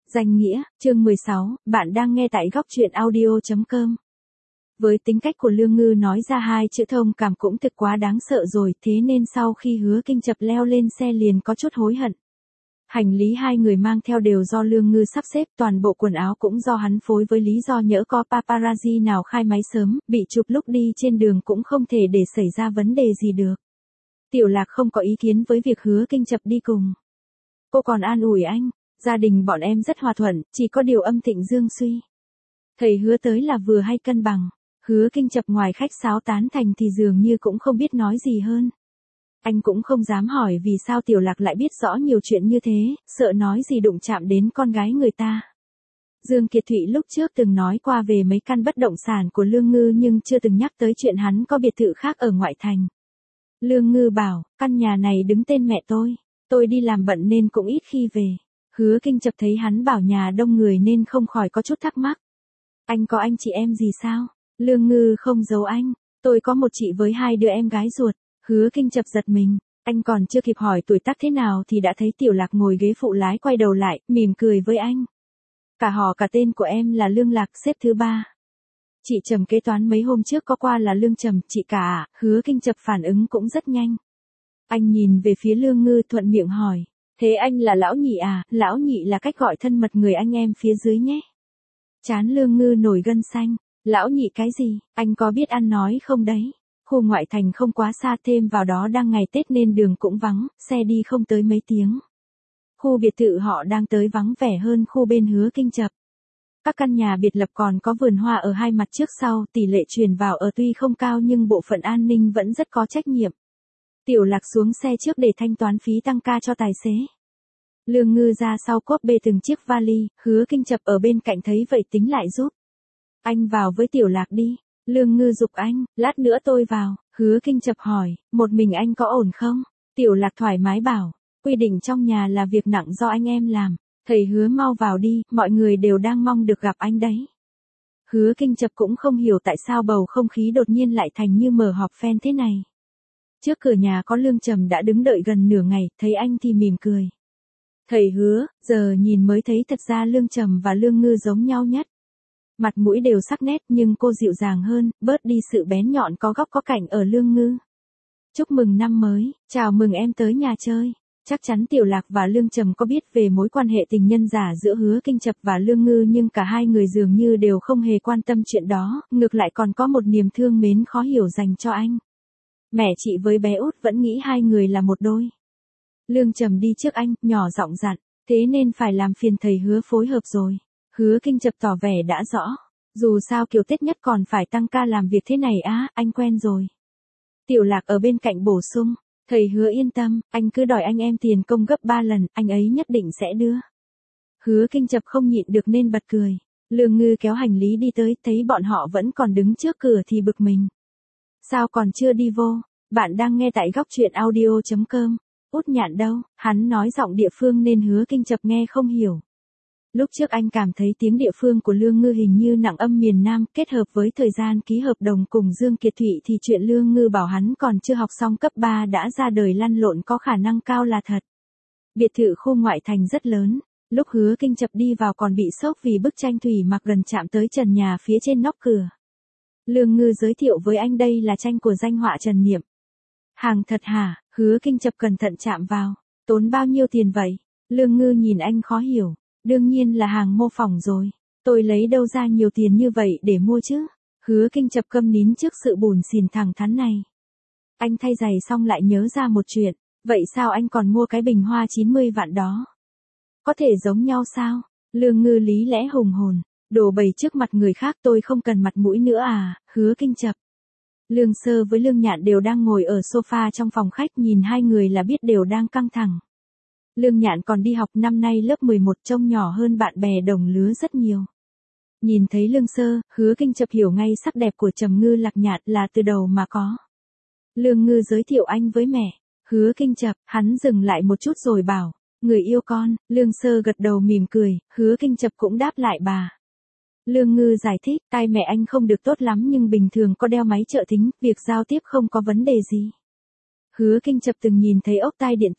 Danh nghĩa, chương 16, bạn đang nghe tại góc truyện audio.com. Với tính cách của Lương Ngư nói ra hai chữ thông cảm cũng thực quá đáng sợ rồi, thế nên sau khi Hứa Kinh Chập leo lên xe liền có chút hối hận. Hành lý hai người mang theo đều do Lương Ngư sắp xếp, toàn bộ quần áo cũng do hắn phối với lý do nhỡ có paparazzi nào khai máy sớm, bị chụp lúc đi trên đường cũng không thể để xảy ra vấn đề gì được. Tiểu Lạc không có ý kiến với việc Hứa Kinh Chập đi cùng. Cô còn an ủi anh. Gia đình bọn em rất hòa thuận, chỉ có điều âm Thịnh Dương suy. Thầy Hứa tới là vừa hay cân bằng. Hứa Kinh Chập ngoài khách sáo tán thành thì dường như cũng không biết nói gì hơn. Anh cũng không dám hỏi vì sao Tiểu Lạc lại biết rõ nhiều chuyện như thế, sợ nói gì đụng chạm đến con gái người ta. Dương Kiệt Thụy lúc trước từng nói qua về mấy căn bất động sản của Lương Ngư nhưng chưa từng nhắc tới chuyện hắn có biệt thự khác ở ngoại thành. Lương Ngư bảo, căn nhà này đứng tên mẹ tôi đi làm bận nên cũng ít khi về. Hứa Kinh Chập thấy hắn bảo nhà đông người nên không khỏi có chút thắc mắc. Anh có anh chị em gì sao? Lương Ngư không giấu anh. Tôi có một chị với hai đứa em gái ruột. Hứa Kinh Chập giật mình. Anh còn chưa kịp hỏi tuổi tác thế nào thì đã thấy Tiểu Lạc ngồi ghế phụ lái quay đầu lại, mỉm cười với anh. Cả họ cả tên của em là Lương Lạc, xếp thứ 3. Chị Trầm kế toán mấy hôm trước có qua là Lương Trầm, chị cả à? Hứa Kinh Chập phản ứng cũng rất nhanh. Anh nhìn về phía Lương Ngư thuận miệng hỏi. Thế anh là Lão Nhị à? Lão Nhị là cách gọi thân mật người anh em phía dưới nhé. Chán Lương Ngư nổi gân xanh. Lão Nhị cái gì? Anh có biết ăn nói không đấy? Khu ngoại thành không quá xa, thêm vào đó đang ngày Tết nên đường cũng vắng, xe đi không tới mấy tiếng. Khu biệt thự họ đang tới vắng vẻ hơn khu bên Hứa Kinh Chập. Các căn nhà biệt lập còn có vườn hoa ở hai mặt trước sau, tỷ lệ truyền vào ở tuy không cao nhưng bộ phận an ninh vẫn rất có trách nhiệm. Tiểu Lạc xuống xe trước để thanh toán phí tăng ca cho tài xế. Lương Ngư ra sau cốp bê từng chiếc vali, Hứa Kinh Chập ở bên cạnh thấy vậy tính lại giúp. Anh vào với Tiểu Lạc đi. Lương Ngư giục anh, lát nữa tôi vào. Hứa Kinh Chập hỏi, một mình anh có ổn không? Tiểu Lạc thoải mái bảo, quy định trong nhà là việc nặng do anh em làm. Thầy Hứa mau vào đi, mọi người đều đang mong được gặp anh đấy. Hứa Kinh Chập cũng không hiểu tại sao bầu không khí đột nhiên lại thành như mở họp fan thế này. Trước cửa nhà có Lương Trầm đã đứng đợi gần nửa ngày, thấy anh thì mỉm cười. Thầy Hứa, giờ nhìn mới thấy thật ra Lương Trầm và Lương Ngư giống nhau nhất. Mặt mũi đều sắc nét nhưng cô dịu dàng hơn, bớt đi sự bén nhọn có góc có cạnh ở Lương Ngư. Chúc mừng năm mới, chào mừng em tới nhà chơi. Chắc chắn Tiểu Lạc và Lương Trầm có biết về mối quan hệ tình nhân giả giữa Hứa Kinh Chập và Lương Ngư nhưng cả hai người dường như đều không hề quan tâm chuyện đó, ngược lại còn có một niềm thương mến khó hiểu dành cho anh. Mẹ chị với bé út vẫn nghĩ hai người là một đôi. Lương Trầm đi trước anh, nhỏ giọng dặn, thế nên phải làm phiền thầy Hứa phối hợp rồi. Hứa Kinh Chập tỏ vẻ đã rõ, dù sao kiểu Tết nhất còn phải tăng ca làm việc thế này á, anh quen rồi. Tiểu Lạc ở bên cạnh bổ sung, thầy Hứa yên tâm, anh cứ đòi anh em tiền công gấp 3 lần, anh ấy nhất định sẽ đưa. Hứa Kinh Chập không nhịn được nên bật cười. Lương Ngư kéo hành lý đi tới, thấy bọn họ vẫn còn đứng trước cửa thì bực mình. Sao còn chưa đi vô? Bạn đang nghe tại góc truyện audio.com. Út Nhạn đâu? Hắn nói giọng địa phương nên Hứa Kinh Chập nghe không hiểu. Lúc trước anh cảm thấy tiếng địa phương của Lương Ngư hình như nặng âm miền Nam, kết hợp với thời gian ký hợp đồng cùng Dương Kiệt Thụy thì chuyện Lương Ngư bảo hắn còn chưa học xong cấp 3 đã ra đời lăn lộn có khả năng cao là thật. Biệt thự khu ngoại thành rất lớn, lúc Hứa Kinh Chập đi vào còn bị sốc vì bức tranh thủy mặc gần chạm tới trần nhà phía trên nóc cửa. Lương Ngư giới thiệu với anh đây là tranh của danh họa Trần Niệm. Hàng thật hả? Hứa Kinh Chập cẩn thận chạm vào. Tốn bao nhiêu tiền vậy? Lương Ngư nhìn anh khó hiểu. Đương nhiên là hàng mô phỏng rồi. Tôi lấy đâu ra nhiều tiền như vậy để mua chứ? Hứa Kinh Chập câm nín trước sự bủn xỉn thẳng thắn này. Anh thay giày xong lại nhớ ra một chuyện. Vậy sao anh còn mua cái bình hoa 90 vạn đó? Có thể giống nhau sao? Lương Ngư lý lẽ hùng hồn. Đổ bày trước mặt người khác tôi không cần mặt mũi nữa à? Hứa Kinh Chập. Lương Sơ với Lương Nhạn đều đang ngồi ở sofa trong phòng khách, nhìn hai người là biết đều đang căng thẳng. Lương Nhạn còn đi học năm nay lớp 11, trông nhỏ hơn bạn bè đồng lứa rất nhiều. Nhìn thấy Lương Sơ, Hứa Kinh Chập hiểu ngay sắc đẹp của Trầm Ngư Lạc Nhạn là từ đầu mà có. Lương Ngư giới thiệu anh với mẹ. Hứa Kinh Chập, hắn dừng lại một chút rồi bảo, người yêu con. Lương Sơ gật đầu mỉm cười, Hứa Kinh Chập cũng đáp lại bà. Lương Ngư giải thích, tai mẹ anh không được tốt lắm nhưng bình thường có đeo máy trợ thính, việc giao tiếp không có vấn đề gì. Hứa Kinh Chập từng nhìn thấy ốc tai điện tử.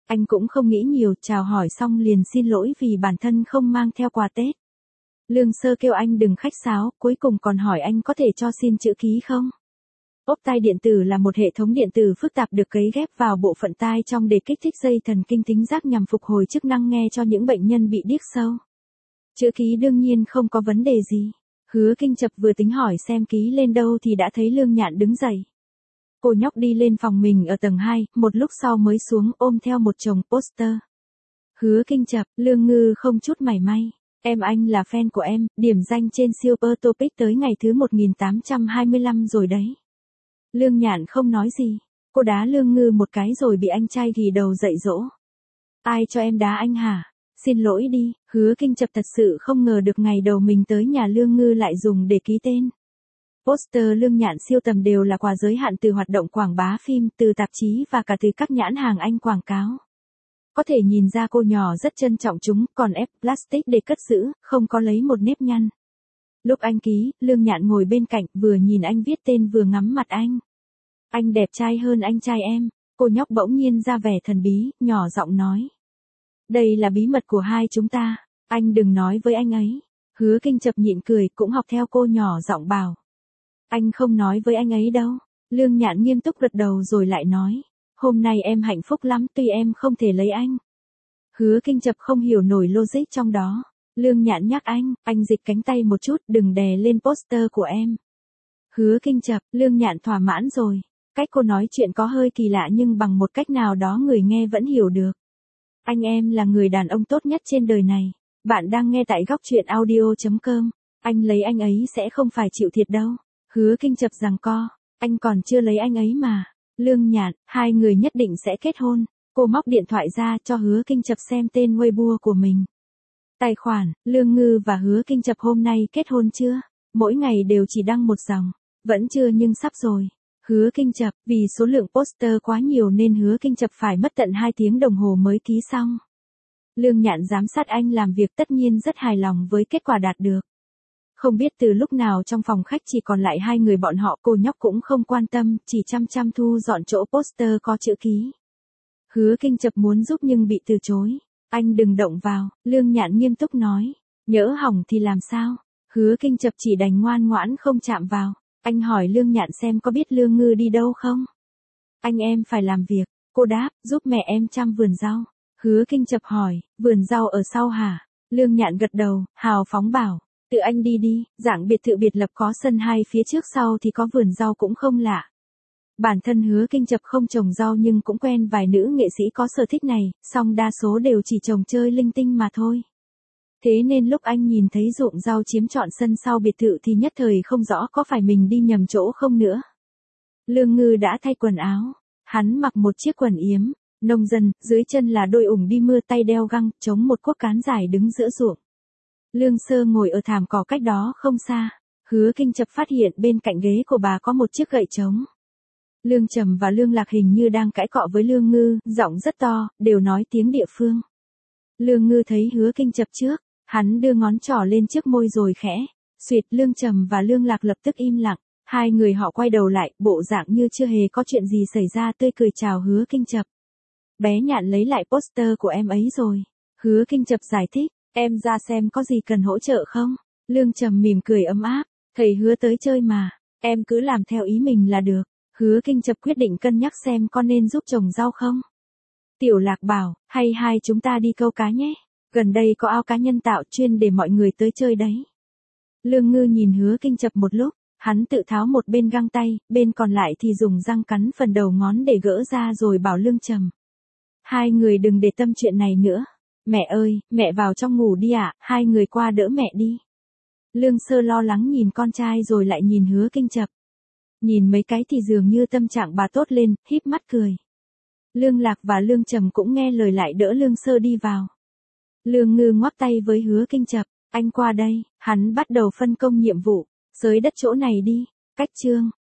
Anh cũng không nghĩ nhiều, chào hỏi xong liền xin lỗi vì bản thân không mang theo quà Tết. Lương Sơ kêu anh đừng khách sáo, cuối cùng còn hỏi anh có thể cho xin chữ ký không? Ốp tai điện tử là một hệ thống điện tử phức tạp được cấy ghép vào bộ phận tai trong để kích thích dây thần kinh thính giác nhằm phục hồi chức năng nghe cho những bệnh nhân bị điếc sâu. Chữ ký đương nhiên không có vấn đề gì. Hứa Kinh Chập vừa tính hỏi xem ký lên đâu thì đã thấy Lương Nhạn đứng dậy. Cô nhóc đi lên phòng mình ở tầng 2, một lúc sau mới xuống ôm theo một chồng poster. Hứa Kinh Chập, Lương Ngư không chút mảy may. Anh là fan của em, điểm danh trên Super Topic tới ngày thứ 1825 rồi đấy. Lương Nhạn không nói gì. Cô đá Lương Ngư một cái rồi bị anh trai ghì đầu dạy dỗ. Ai cho em đá anh hả? Xin lỗi đi, Hứa Kinh Chập thật sự không ngờ được ngày đầu mình tới nhà Lương Ngư lại dùng để ký tên. Poster Lương Nhạn siêu tầm đều là quà giới hạn từ hoạt động quảng bá phim, từ tạp chí và cả từ các nhãn hàng Anh quảng cáo. Có thể nhìn ra cô nhỏ rất trân trọng chúng, còn ép plastic để cất giữ, không có lấy một nếp nhăn. Lúc anh ký, Lương Nhạn ngồi bên cạnh, vừa nhìn anh viết tên vừa ngắm mặt anh. Anh đẹp trai hơn anh trai em. Cô nhóc bỗng nhiên ra vẻ thần bí, nhỏ giọng nói. Đây là bí mật của hai chúng ta, anh đừng nói với anh ấy. Hứa Kinh Chập nhịn cười, cũng học theo cô nhỏ giọng bảo. Anh không nói với anh ấy đâu. Lương Nhạn nghiêm túc gật đầu rồi lại nói. Hôm nay em hạnh phúc lắm tuy em không thể lấy anh. Hứa Kinh Chập không hiểu nổi logic trong đó. Lương Nhạn nhắc anh dịch cánh tay một chút, đừng đè lên poster của em. Hứa Kinh Chập, Lương Nhạn thỏa mãn rồi. Cách cô nói chuyện có hơi kỳ lạ nhưng bằng một cách nào đó người nghe vẫn hiểu được. Anh em là người đàn ông tốt nhất trên đời này. Bạn đang nghe tại góc truyện audio.com. Anh lấy anh ấy sẽ không phải chịu thiệt đâu. Hứa Kinh Chập giằng co. Anh còn chưa lấy anh ấy mà. Lương Nhạn, hai người nhất định sẽ kết hôn. Cô móc điện thoại ra cho Hứa Kinh Chập xem tên Weibo của mình. Tài khoản, Lương Ngư và Hứa Kinh Chập hôm nay kết hôn chưa? Mỗi ngày đều chỉ đăng một dòng. Vẫn chưa nhưng sắp rồi. Hứa Kinh Chập, vì số lượng poster quá nhiều nên Hứa Kinh Chập phải mất tận 2 tiếng đồng hồ mới ký xong. Lương Nhạn giám sát anh làm việc tất nhiên rất hài lòng với kết quả đạt được. Không biết từ lúc nào trong phòng khách chỉ còn lại hai người bọn họ, cô nhóc cũng không quan tâm, chỉ chăm chăm thu dọn chỗ poster có chữ ký. Hứa Kinh Chập muốn giúp nhưng bị từ chối. Anh đừng động vào, Lương Nhạn nghiêm túc nói. Nhỡ hỏng thì làm sao? Hứa Kinh Chập chỉ đành ngoan ngoãn không chạm vào. Anh hỏi Lương Nhạn xem có biết Lương Ngư đi đâu không? Anh em phải làm việc. Cô đáp, giúp mẹ em chăm vườn rau. Hứa Kinh Chập hỏi, vườn rau ở sau hả? Lương Nhạn gật đầu, hào phóng bảo. Tự anh đi đi, dạng biệt thự biệt lập có sân hai phía trước sau thì có vườn rau cũng không lạ. Bản thân Hứa Kinh Chập không trồng rau nhưng cũng quen vài nữ nghệ sĩ có sở thích này, song đa số đều chỉ trồng chơi linh tinh mà thôi. Thế nên lúc anh nhìn thấy ruộng rau chiếm trọn sân sau biệt thự thì nhất thời không rõ có phải mình đi nhầm chỗ không nữa. Lương Ngư đã thay quần áo. Hắn mặc một chiếc quần yếm, nông dân, dưới chân là đôi ủng đi mưa tay đeo găng, chống một cuốc cán dài đứng giữa ruộng. Lương Sơ ngồi ở thảm cỏ cách đó không xa. Hứa Kinh Chập phát hiện bên cạnh ghế của bà có một chiếc gậy trống. Lương Trầm và Lương Lạc hình như đang cãi cọ với Lương Ngư, giọng rất to, đều nói tiếng địa phương. Lương Ngư thấy Hứa Kinh Chập trước, hắn đưa ngón trỏ lên trước môi rồi khẽ. Xuyệt, Lương Trầm và Lương Lạc lập tức im lặng. Hai người họ quay đầu lại, bộ dạng như chưa hề có chuyện gì xảy ra, tươi cười chào Hứa Kinh Chập. Bé Nhạn lấy lại poster của em ấy rồi. Hứa Kinh Chập giải thích, em ra xem có gì cần hỗ trợ không? Lương Trầm mỉm cười ấm áp, thầy Hứa tới chơi mà, em cứ làm theo ý mình là được. Hứa Kinh Chập quyết định cân nhắc xem có nên giúp trồng rau không. Tiểu Lạc bảo, hay hai chúng ta đi câu cá nhé, gần đây có ao cá nhân tạo chuyên để mọi người tới chơi đấy. Lương Ngư nhìn Hứa Kinh Chập một lúc, hắn tự tháo một bên găng tay, bên còn lại thì dùng răng cắn phần đầu ngón để gỡ ra rồi bảo Lương Trầm. Hai người đừng để tâm chuyện này nữa. Mẹ ơi, mẹ vào trong ngủ đi ạ, hai người qua đỡ mẹ đi. Lương Sơ lo lắng nhìn con trai rồi lại nhìn Hứa Kinh Chập. Nhìn mấy cái thì dường như tâm trạng bà tốt lên, híp mắt cười. Lương Lạc và Lương Trầm cũng nghe lời lại đỡ Lương Sơ đi vào. Lương Ngư ngoắc tay với Hứa Kinh Chập, anh qua đây, hắn bắt đầu phân công nhiệm vụ, xới đất chỗ này đi. Cách chương